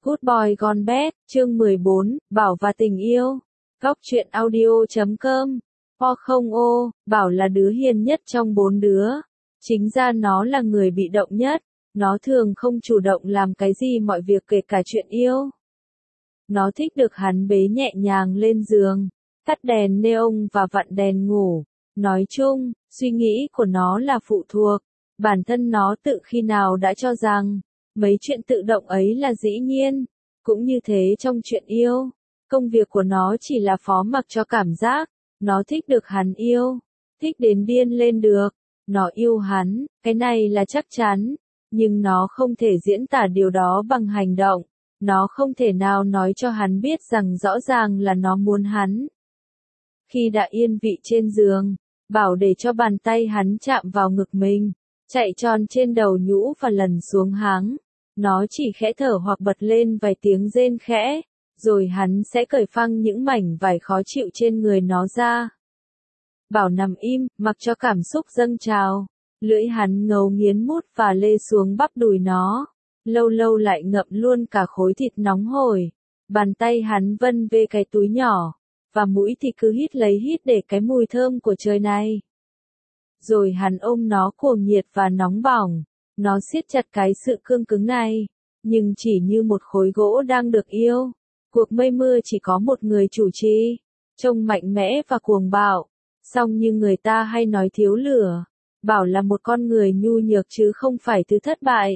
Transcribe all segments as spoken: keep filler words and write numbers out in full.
Good Boy Gone Bad, chương mười bốn, Bảo và tình yêu. Góc truyện audio chấm com. O không ô, Bảo là đứa hiền nhất trong bốn đứa. Chính ra nó là người bị động nhất. Nó thường không chủ động làm cái gì mọi việc kể cả chuyện yêu. Nó thích được hắn bế nhẹ nhàng lên giường, tắt đèn neon và vặn đèn ngủ. Nói chung, suy nghĩ của nó là phụ thuộc. Bản thân nó tự khi nào đã cho rằng mấy chuyện tự động ấy là dĩ nhiên. Cũng như thế trong chuyện yêu, công việc của nó chỉ là phó mặc cho cảm giác. Nó thích được hắn yêu, thích đến điên lên được. Nó yêu hắn, cái này là chắc chắn. Nhưng nó không thể diễn tả điều đó bằng hành động. Nó không thể nào nói cho hắn biết rằng rõ ràng là nó muốn hắn. Khi đã yên vị trên giường, Bảo để cho bàn tay hắn chạm vào ngực mình, chạy tròn trên đầu nhũ và lần xuống háng. Nó chỉ khẽ thở hoặc bật lên vài tiếng rên khẽ, rồi hắn sẽ cởi phăng những mảnh vải khó chịu trên người nó ra. Bảo nằm im, mặc cho cảm xúc dâng trào. Lưỡi hắn ngấu nghiến mút và lê xuống bắp đùi nó. Lâu lâu lại ngậm luôn cả khối thịt nóng hổi. Bàn tay hắn vân về cái túi nhỏ, và mũi thì cứ hít lấy hít để cái mùi thơm của trời này. Rồi hắn ôm nó cuồng nhiệt và nóng bỏng. Nó siết chặt cái sự cương cứng này, nhưng chỉ như một khối gỗ đang được yêu. Cuộc mây mưa chỉ có một người chủ trì, trông mạnh mẽ và cuồng bạo. Song như người ta hay nói thiếu lửa, Bảo là một con người nhu nhược chứ không phải thứ thất bại.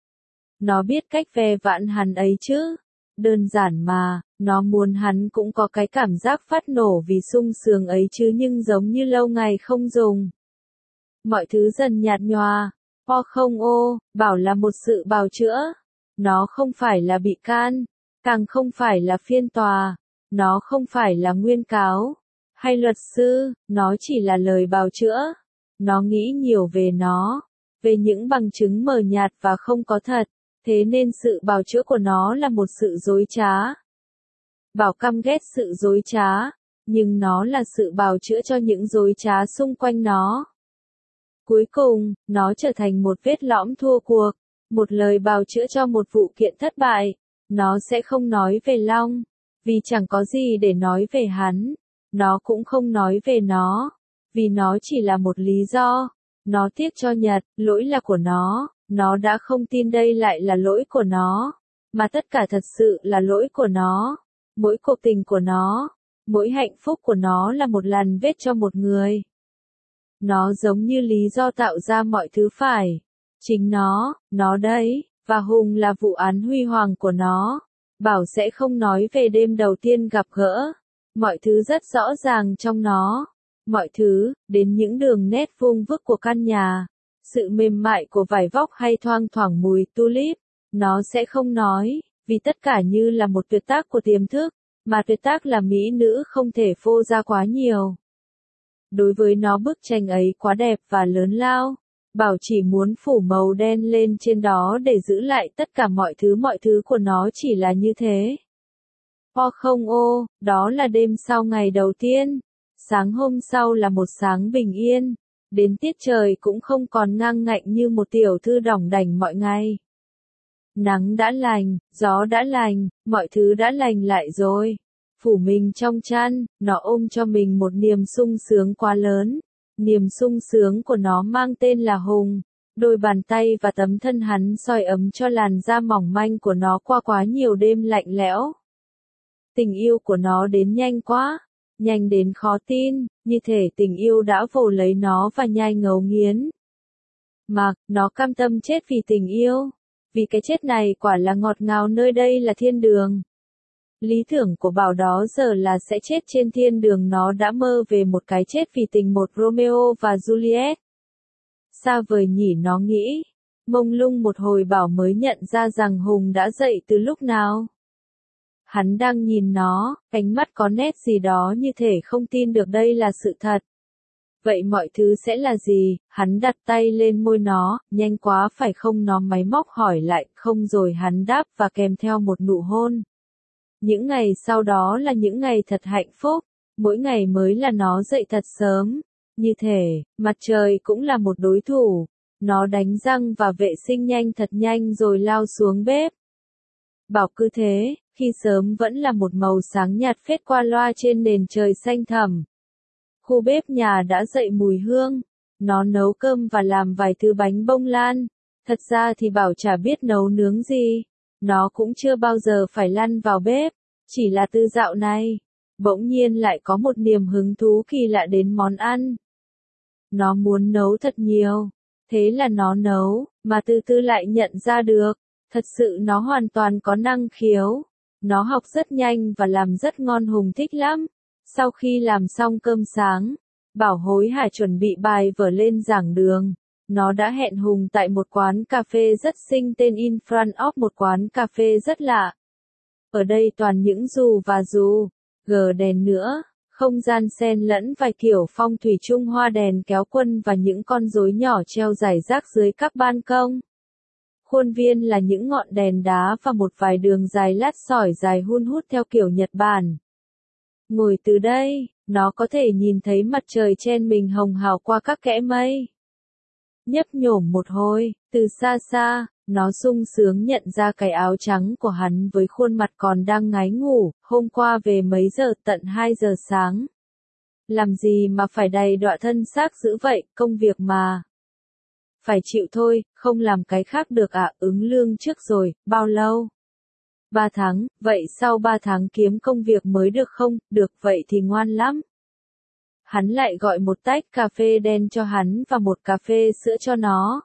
Nó biết cách ve vãn hắn ấy chứ. Đơn giản mà, nó muốn hắn cũng có cái cảm giác phát nổ vì sung sướng ấy chứ, nhưng giống như lâu ngày không dùng. Mọi thứ dần nhạt nhòa. O không ô, Bảo là một sự bào chữa. Nó không phải là bị can, càng không phải là phiên tòa. Nó không phải là nguyên cáo, hay luật sư, nó chỉ là lời bào chữa. Nó nghĩ nhiều về nó, về những bằng chứng mờ nhạt và không có thật. Thế nên sự bào chữa của nó là một sự dối trá. Bảo căm ghét sự dối trá, nhưng nó là sự bào chữa cho những dối trá xung quanh nó. Cuối cùng, nó trở thành một vết lõm thua cuộc, một lời bào chữa cho một vụ kiện thất bại. Nó sẽ không nói về Long, vì chẳng có gì để nói về hắn. Nó cũng không nói về nó, vì nó chỉ là một lý do. Nó tiếc cho Nhật, lỗi là của nó. Nó đã không tin đây lại là lỗi của nó, mà tất cả thật sự là lỗi của nó. Mỗi cuộc tình của nó, mỗi hạnh phúc của nó là một làn vết cho một người. Nó giống như lý do tạo ra mọi thứ phải. Chính nó, nó đấy, và Hùng là vụ án huy hoàng của nó. Bảo sẽ không nói về đêm đầu tiên gặp gỡ. Mọi thứ rất rõ ràng trong nó. Mọi thứ, đến những đường nét vuông vức của căn nhà. Sự mềm mại của vải vóc hay thoang thoảng mùi tulip. Nó sẽ không nói, vì tất cả như là một tuyệt tác của tiềm thức. Mà tuyệt tác là mỹ nữ không thể phô ra quá nhiều. Đối với nó bức tranh ấy quá đẹp và lớn lao. Bảo chỉ muốn phủ màu đen lên trên đó để giữ lại tất cả mọi thứ. Mọi thứ của nó chỉ là như thế. O không ô, đó là đêm sau ngày đầu tiên. Sáng hôm sau là một sáng bình yên. Đến tiết trời cũng không còn ngang ngạnh như một tiểu thư đỏng đảnh mọi ngày. Nắng đã lành, gió đã lành, mọi thứ đã lành lại rồi. Phủ mình trong chăn, nó ôm cho mình một niềm sung sướng quá lớn. Niềm sung sướng của nó mang tên là Hùng. Đôi bàn tay và tấm thân hắn soi ấm cho làn da mỏng manh của nó qua quá nhiều đêm lạnh lẽo. Tình yêu của nó đến nhanh quá, nhanh đến khó tin, như thể tình yêu đã vồ lấy nó và nhai ngấu nghiến. Mà, nó cam tâm chết vì tình yêu. Vì cái chết này quả là ngọt ngào, nơi đây là thiên đường. Lý tưởng của Bảo đó giờ là sẽ chết trên thiên đường. Nó đã mơ về một cái chết vì tình, một Romeo và Juliet. Xa vời nhỉ, nó nghĩ. Mông lung một hồi Bảo mới nhận ra rằng Hùng đã dậy từ lúc nào. Hắn đang nhìn nó, ánh mắt có nét gì đó như thể không tin được đây là sự thật. Vậy mọi thứ sẽ là gì? Hắn đặt tay lên môi nó, nhanh quá phải không? Nó máy móc hỏi lại, không, rồi hắn đáp và kèm theo một nụ hôn. Những ngày sau đó là những ngày thật hạnh phúc, mỗi ngày mới là nó dậy thật sớm. Như thể, mặt trời cũng là một đối thủ. Nó đánh răng và vệ sinh nhanh thật nhanh rồi lao xuống bếp. Bảo cứ thế, khi sớm vẫn là một màu sáng nhạt phết qua loa trên nền trời xanh thẳm. Khu bếp nhà đã dậy mùi hương, nó nấu cơm và làm vài thứ bánh bông lan. Thật ra thì Bảo chả biết nấu nướng gì, nó cũng chưa bao giờ phải lăn vào bếp, chỉ là từ dạo này, bỗng nhiên lại có một niềm hứng thú kỳ lạ đến món ăn. Nó muốn nấu thật nhiều, thế là nó nấu, mà từ từ lại nhận ra được, thật sự nó hoàn toàn có năng khiếu. Nó học rất nhanh và làm rất ngon, Hùng thích lắm. Sau khi làm xong cơm sáng, Bảo hối hả chuẩn bị bài vở lên giảng đường. Nó đã hẹn Hùng tại một quán cà phê rất xinh tên In Front of, một quán cà phê rất lạ. Ở đây toàn những dù và dù, gờ đèn nữa, không gian xen lẫn vài kiểu phong thủy Trung Hoa, đèn kéo quân và những con rối nhỏ treo rải rác dưới các ban công. Khuôn viên là những ngọn đèn đá và một vài đường dài lát sỏi dài hun hút theo kiểu Nhật Bản. Ngồi từ đây, nó có thể nhìn thấy mặt trời chen mình hồng hào qua các kẽ mây. Nhấp nhổm một hồi, từ xa xa, nó sung sướng nhận ra cái áo trắng của hắn với khuôn mặt còn đang ngái ngủ, hôm qua về mấy giờ, tận hai giờ sáng. Làm gì mà phải đầy đọa thân xác dữ vậy, công việc mà. Phải chịu thôi, không làm cái khác được à, ứng lương trước rồi, bao lâu? Ba tháng, vậy sau ba tháng kiếm công việc mới được không? Được, vậy thì ngoan lắm. Hắn lại gọi một tách cà phê đen cho hắn và một cà phê sữa cho nó.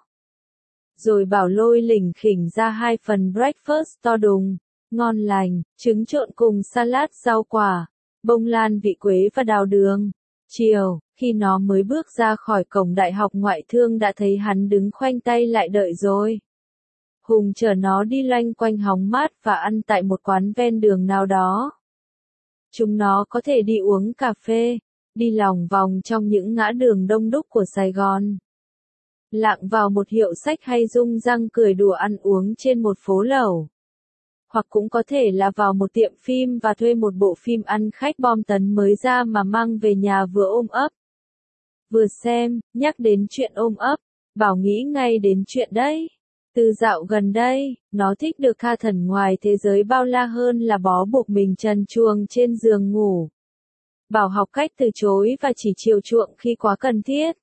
Rồi Bảo lôi lỉnh khỉnh ra hai phần breakfast to đùng, ngon lành, trứng trộn cùng salad rau quả, bông lan vị quế và đào đường. Chiều, khi nó mới bước ra khỏi cổng đại học ngoại thương đã thấy hắn đứng khoanh tay lại đợi rồi. Hùng chở nó đi loanh quanh hóng mát và ăn tại một quán ven đường nào đó. Chúng nó có thể đi uống cà phê, đi lòng vòng trong những ngã đường đông đúc của Sài Gòn. Lạng vào một hiệu sách hay rung răng cười đùa ăn uống trên một phố lẩu. Hoặc cũng có thể là vào một tiệm phim và thuê một bộ phim ăn khách bom tấn mới ra mà mang về nhà vừa ôm ấp. Vừa xem, nhắc đến chuyện ôm ấp, Bảo nghĩ ngay đến chuyện đấy. Từ dạo gần đây, nó thích được tha thẩn ngoài thế giới bao la hơn là bó buộc mình trần truồng trên giường ngủ. Bảo học cách từ chối và chỉ chiều chuộng khi quá cần thiết.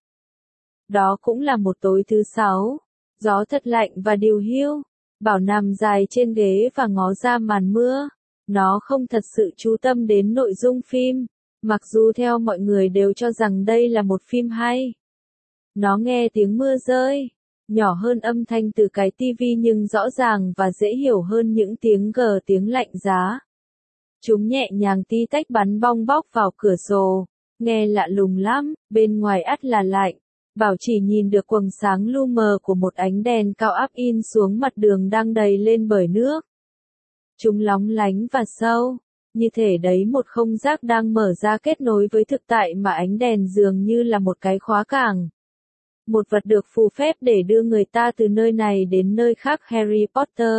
Đó cũng là một tối thứ sáu, gió thật lạnh và điều hiu. Bảo nằm dài trên ghế và ngó ra màn mưa. Nó không thật sự chú tâm đến nội dung phim, mặc dù theo mọi người đều cho rằng đây là một phim hay. Nó nghe tiếng mưa rơi, nhỏ hơn âm thanh từ cái tivi nhưng rõ ràng và dễ hiểu hơn những tiếng gờ, tiếng lạnh giá. Chúng nhẹ nhàng tí tách bắn bong bóc vào cửa sổ, nghe lạ lùng lắm, bên ngoài ắt là lạnh. Bảo chỉ nhìn được quầng sáng lu mờ của một ánh đèn cao áp in xuống mặt đường đang đầy lên bởi nước. Chúng lóng lánh và sâu, như thể đấy một không gian đang mở ra kết nối với thực tại mà ánh đèn dường như là một cái khóa cảng. Một vật được phù phép để đưa người ta từ nơi này đến nơi khác, Harry Potter.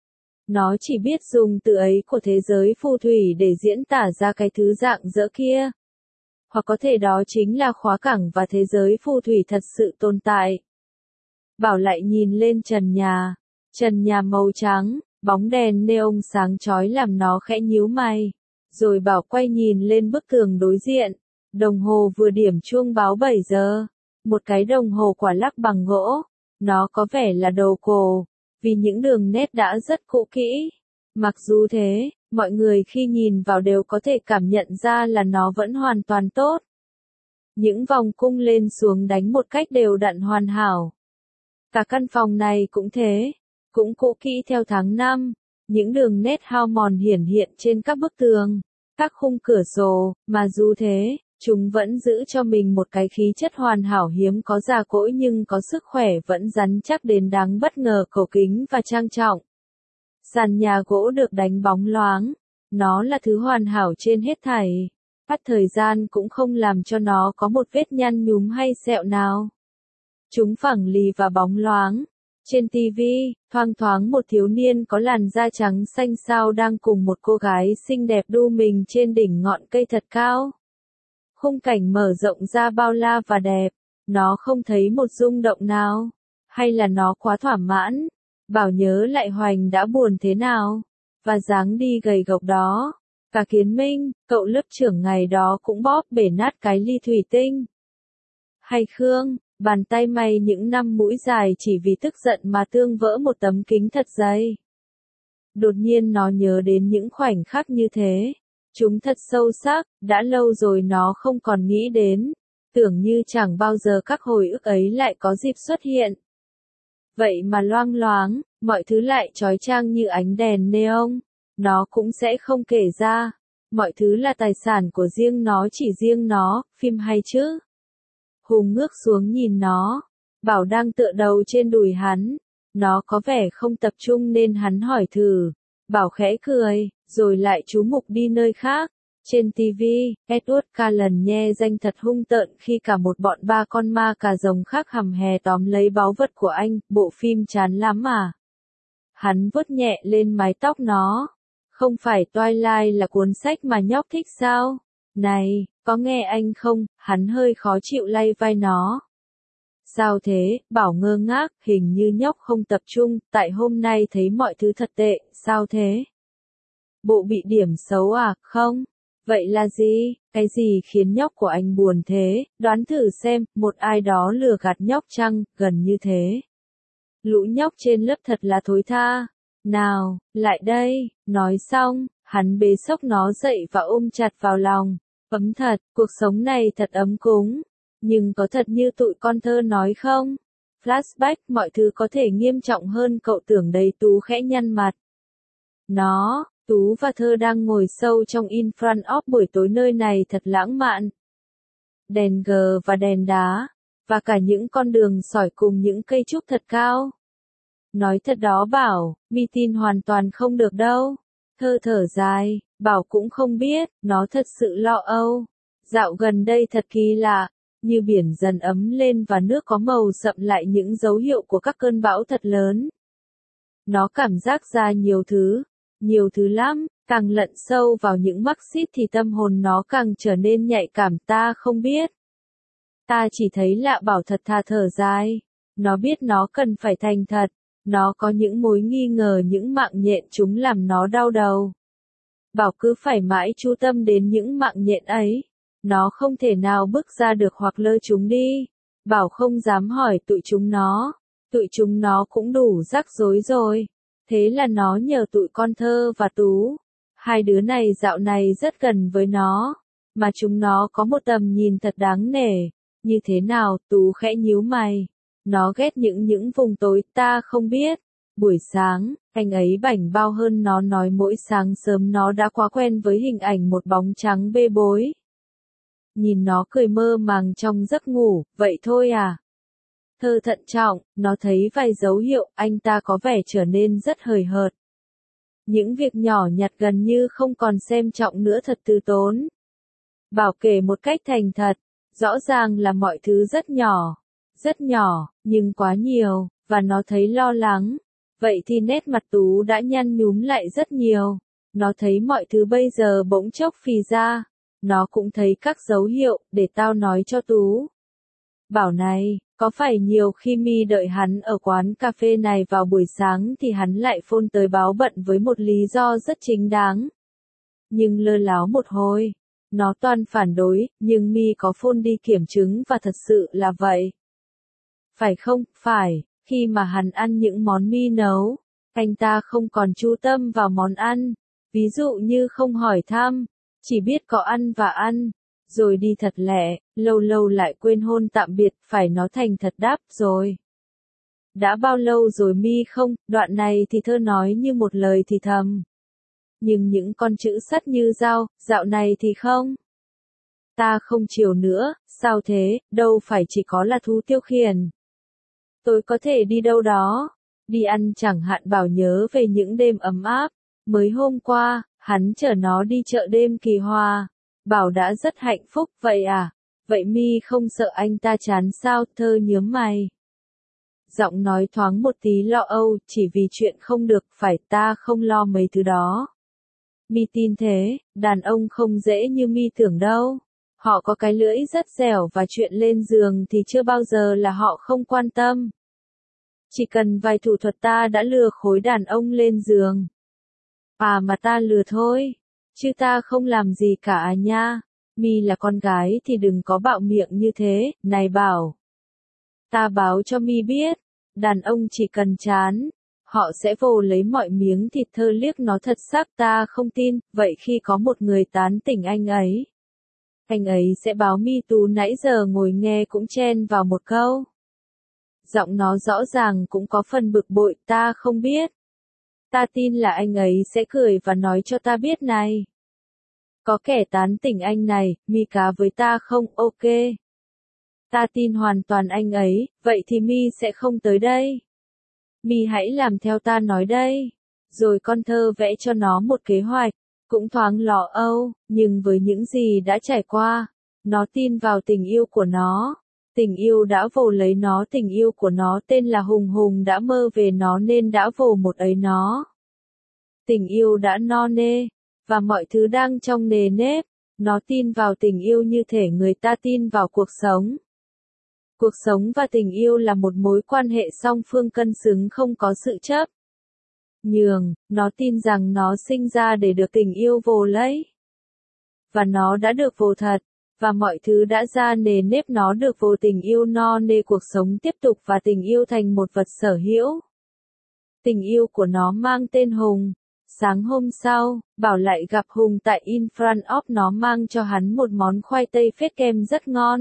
Nó chỉ biết dùng từ ấy của thế giới phù thủy để diễn tả ra cái thứ dạng dỡ kia. Hoặc có thể đó chính là khóa cảng và thế giới phù thủy thật sự tồn tại. Bảo lại nhìn lên trần nhà. Trần nhà màu trắng, bóng đèn neon sáng chói làm nó khẽ nhíu mày. Rồi Bảo quay nhìn lên bức tường đối diện. Đồng hồ vừa điểm chuông báo bảy giờ. Một cái đồng hồ quả lắc bằng gỗ. Nó có vẻ là đồ cổ, vì những đường nét đã rất cũ kỹ. Mặc dù thế, mọi người khi nhìn vào đều có thể cảm nhận ra là nó vẫn hoàn toàn tốt. Những vòng cung lên xuống đánh một cách đều đặn hoàn hảo. Cả căn phòng này cũng thế, cũng cũ kỹ theo tháng năm. Những đường nét hao mòn hiển hiện trên các bức tường, các khung cửa sổ, mà dù thế, chúng vẫn giữ cho mình một cái khí chất hoàn hảo hiếm có, già cỗi nhưng có sức khỏe vẫn rắn chắc đến đáng bất ngờ, cổ kính và trang trọng. Sàn nhà gỗ được đánh bóng loáng, nó là thứ hoàn hảo trên hết thảy. Bắt thời gian cũng không làm cho nó có một vết nhăn nhúm hay sẹo nào. Chúng phẳng lì và bóng loáng. Trên tivi, thoang thoáng một thiếu niên có làn da trắng xanh xao đang cùng một cô gái xinh đẹp đu mình trên đỉnh ngọn cây thật cao. Khung cảnh mở rộng ra bao la và đẹp, nó không thấy một rung động nào. Hay là nó quá thỏa mãn? Bảo nhớ lại Hoành đã buồn thế nào. và dáng đi gầy gộc đó. Cả Kiến Minh, cậu lớp trưởng ngày đó cũng bóp bể nát cái ly thủy tinh. Hay Khương, bàn tay mày những năm mũi dài chỉ vì tức giận mà tương vỡ một tấm kính thật dày. Đột nhiên nó nhớ đến những khoảnh khắc như thế. Chúng thật sâu sắc, đã lâu rồi nó không còn nghĩ đến. Tưởng như chẳng bao giờ các hồi ức ấy lại có dịp xuất hiện. Vậy mà loang loáng, mọi thứ lại chói chang như ánh đèn neon. Nó cũng sẽ không kể ra. Mọi thứ là tài sản của riêng nó, chỉ riêng nó, phim hay chứ. Hùng ngước xuống nhìn nó. Bảo đang tựa đầu trên đùi hắn. Nó có vẻ không tập trung nên hắn hỏi thử. Bảo khẽ cười, rồi lại chú mục đi nơi khác. Trên ti vi, Edward Cullen nhe danh thật hung tợn khi cả một bọn ba con ma cà rồng khác hầm hè tóm lấy báu vật của anh. Bộ phim chán lắm à? Hắn vuốt nhẹ lên mái tóc nó. Không phải Twilight là cuốn sách mà nhóc thích sao? Này, có nghe anh không? Hắn hơi khó chịu lay vai nó. Sao thế? Bảo ngơ ngác, hình như nhóc không tập trung, tại hôm nay thấy mọi thứ thật tệ, sao thế? Bộ bị điểm xấu à? Không? Vậy là gì? Cái gì khiến nhóc của anh buồn thế? Đoán thử xem, một ai đó lừa gạt nhóc chăng? Gần như thế. Lũ nhóc trên lớp thật là thối tha. Nào, lại đây. Nói xong, hắn bế xốc nó dậy và ôm chặt vào lòng. Ấm thật, cuộc sống này thật ấm cúng. Nhưng có thật như tụi con thơ nói không? Flashback, mọi thứ có thể nghiêm trọng hơn cậu tưởng đấy. Tú khẽ nhăn mặt. Nó, Tú và Thơ đang ngồi sâu trong in front of buổi tối nơi này thật lãng mạn. Đèn gờ và đèn đá, và cả những con đường sỏi cùng những cây trúc thật cao. Nói thật đó Bảo, mi tin hoàn toàn không được đâu. Thơ thở dài, Bảo cũng không biết, nó thật sự lo âu. Dạo gần đây thật kỳ lạ, như biển dần ấm lên và nước có màu sậm lại những dấu hiệu của các cơn bão thật lớn. Nó cảm giác ra nhiều thứ, nhiều thứ lắm, càng lặn sâu vào những mắc xít thì tâm hồn nó càng trở nên nhạy cảm. Ta không biết. Ta chỉ thấy lạ. Bảo thật thà thở dài. Nó biết nó cần phải thành thật. Nó có những mối nghi ngờ, những mạng nhện chúng làm nó đau đầu. Bảo cứ phải mãi chú tâm đến những mạng nhện ấy. Nó không thể nào bước ra được hoặc lơ chúng đi. Bảo không dám hỏi tụi chúng nó. Tụi chúng nó cũng đủ rắc rối rồi. Thế là nó nhờ tụi con Thơ và Tú. Hai đứa này dạo này rất gần với nó. Mà chúng nó có một tầm nhìn thật đáng nể. Như thế nào? Tú khẽ nhíu mày. Nó ghét những những vùng tối. Ta không biết. Buổi sáng, anh ấy bảnh bao hơn nó. Nói mỗi sáng sớm nó đã quá quen với hình ảnh một bóng trắng bê bối. Nhìn nó cười mơ màng trong giấc ngủ. Vậy thôi à? Thơ thận trọng, nó thấy vài dấu hiệu. Anh ta có vẻ trở nên rất hời hợt. Những việc nhỏ nhặt gần như không còn xem trọng nữa, thật từ tốn. Bảo kể một cách thành thật. Rõ ràng là mọi thứ rất nhỏ. Rất nhỏ, nhưng quá nhiều, và nó thấy lo lắng. Vậy thì nét mặt Tú đã nhăn nhúm lại rất nhiều. Nó thấy mọi thứ bây giờ bỗng chốc phì ra. Nó cũng thấy các dấu hiệu. Để tao nói cho Tú. Bảo này, có phải nhiều khi mi đợi hắn ở quán cà phê này vào buổi sáng thì hắn lại phone tới báo bận với một lý do rất chính đáng. Nhưng lơ láo một hồi, nó toan phản đối, nhưng mi có phone đi kiểm chứng và thật sự là vậy. Phải không? Phải, khi mà hắn ăn những món mi nấu, anh ta không còn chú tâm vào món ăn. Ví dụ như không hỏi thăm, chỉ biết có ăn và ăn. Rồi đi thật lẹ, lâu lâu lại quên hôn tạm biệt, phải nó thành thật đáp rồi. Đã bao lâu rồi mi không? Đoạn này thì Thơ nói như một lời thì thầm. Nhưng những con chữ sắt như dao, dạo này thì không. Ta không chiều nữa, sao thế? Đâu phải chỉ có là thú tiêu khiển. Tôi có thể đi đâu đó. Đi ăn chẳng hạn. Bảo nhớ về những đêm ấm áp. Mới hôm qua, hắn chở nó đi chợ đêm Kỳ Hòa. Bảo đã rất hạnh phúc. Vậy à? Vậy mi không sợ anh ta chán sao? Thơ nhướng mày. Giọng nói thoáng một tí lo âu. Chỉ vì chuyện không được. Phải, ta không lo mấy thứ đó. Mi tin thế, đàn ông không dễ như mi tưởng đâu. Họ có cái lưỡi rất dẻo và chuyện lên giường thì chưa bao giờ là họ không quan tâm. Chỉ cần vài thủ thuật ta đã lừa khối đàn ông lên giường. À mà ta lừa thôi, chứ ta không làm gì cả à nha. Mi là con gái thì đừng có bạo miệng như thế, này Bảo. Ta báo cho Mi biết, đàn ông chỉ cần chán, họ sẽ vồ lấy mọi miếng thịt thơ liếc nó thật sắc. Ta không tin, vậy khi có một người tán tỉnh anh ấy, anh ấy sẽ báo Mi Tú nãy giờ ngồi nghe cũng chen vào một câu. Giọng nó rõ ràng cũng có phần bực bội, ta không biết. Ta tin là anh ấy sẽ cười và nói cho ta biết này. Có kẻ tán tỉnh anh này, Mi cá với ta không, ok. Ta tin hoàn toàn anh ấy, vậy thì Mi sẽ không tới đây. Mi hãy làm theo ta nói đây. Rồi con thơ vẽ cho nó một kế hoạch, cũng thoáng lo âu, nhưng với những gì đã trải qua, nó tin vào tình yêu của nó. Tình yêu đã vồ lấy nó, tình yêu của nó tên là Hùng Hùng đã mơ về nó nên đã vồ một ấy nó. Tình yêu đã no nê, và mọi thứ đang trong nề nếp, nó tin vào tình yêu như thể người ta tin vào cuộc sống. Cuộc sống và tình yêu là một mối quan hệ song phương cân xứng không có sự chấp nhường, nó tin rằng nó sinh ra để được tình yêu vồ lấy. Và nó đã được vồ thật, và mọi thứ đã ra nề nếp nó được vồ tình yêu no nê cuộc sống tiếp tục và tình yêu thành một vật sở hữu. Tình yêu của nó mang tên Hùng. Sáng hôm sau, Bảo lại gặp Hùng tại In Front of nó mang cho hắn một món khoai tây phết kem rất ngon.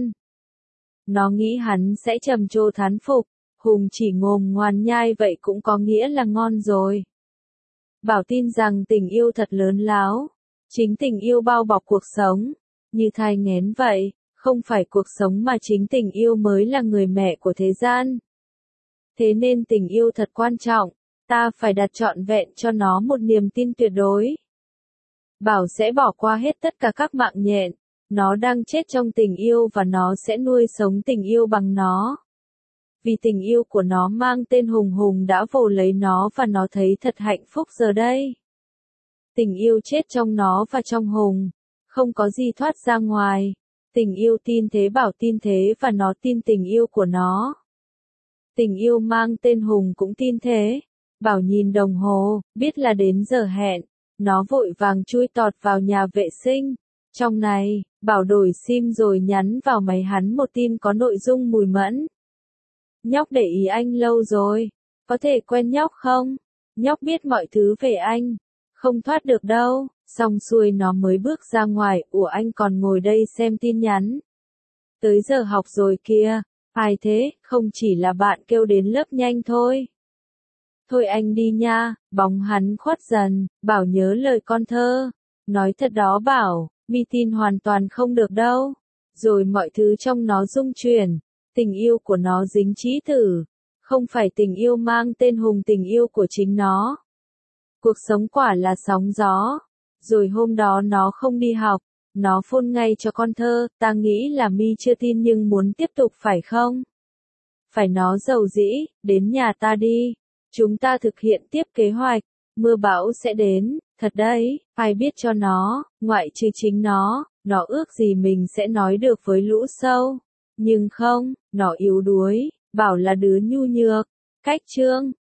Nó nghĩ hắn sẽ trầm trồ thán phục, Hùng chỉ ngồm ngoan nhai vậy cũng có nghĩa là ngon rồi. Bảo tin rằng tình yêu thật lớn láo, chính tình yêu bao bọc cuộc sống, như thai nghén vậy, không phải cuộc sống mà chính tình yêu mới là người mẹ của thế gian. Thế nên tình yêu thật quan trọng, ta phải đặt trọn vẹn cho nó một niềm tin tuyệt đối. Bảo sẽ bỏ qua hết tất cả các mạng nhện, nó đang chết trong tình yêu và nó sẽ nuôi sống tình yêu bằng nó. Vì tình yêu của nó mang tên Hùng Hùng đã vồ lấy nó và nó thấy thật hạnh phúc giờ đây. Tình yêu chết trong nó và trong Hùng, không có gì thoát ra ngoài. Tình yêu tin thế, Bảo tin thế và nó tin tình yêu của nó. Tình yêu mang tên Hùng cũng tin thế. Bảo nhìn đồng hồ, biết là đến giờ hẹn. Nó vội vàng chui tọt vào nhà vệ sinh. Trong này, Bảo đổi sim rồi nhắn vào máy hắn một tin có nội dung mùi mẫn. Nhóc để ý anh lâu rồi, có thể quen nhóc không? Nhóc biết mọi thứ về anh, không thoát được đâu. Xong xuôi nó mới bước ra ngoài, ủa anh còn ngồi đây xem tin nhắn. Tới giờ học rồi kia, ai thế, không chỉ là bạn kêu đến lớp nhanh thôi. Thôi anh đi nha, bóng hắn khuất dần, Bảo nhớ lời con thơ. Nói thật đó Bảo, Mi tin hoàn toàn không được đâu. Rồi mọi thứ trong nó rung chuyển, tình yêu của nó dính chí tử. Không phải tình yêu mang tên Hùng, tình yêu của chính nó. Cuộc sống quả là sóng gió. Rồi hôm đó nó không đi học, nó phone ngay cho con thơ, ta nghĩ là Mi chưa tin nhưng muốn tiếp tục phải không? Phải nó giàu dĩ, đến nhà ta đi. Chúng ta thực hiện tiếp kế hoạch, mưa bão sẽ đến, thật đấy, ai biết cho nó, ngoại trừ chính nó, nó ước gì mình sẽ nói được với lũ sâu. Nhưng không, nó yếu đuối, Bảo là đứa nhu nhược, cách chương.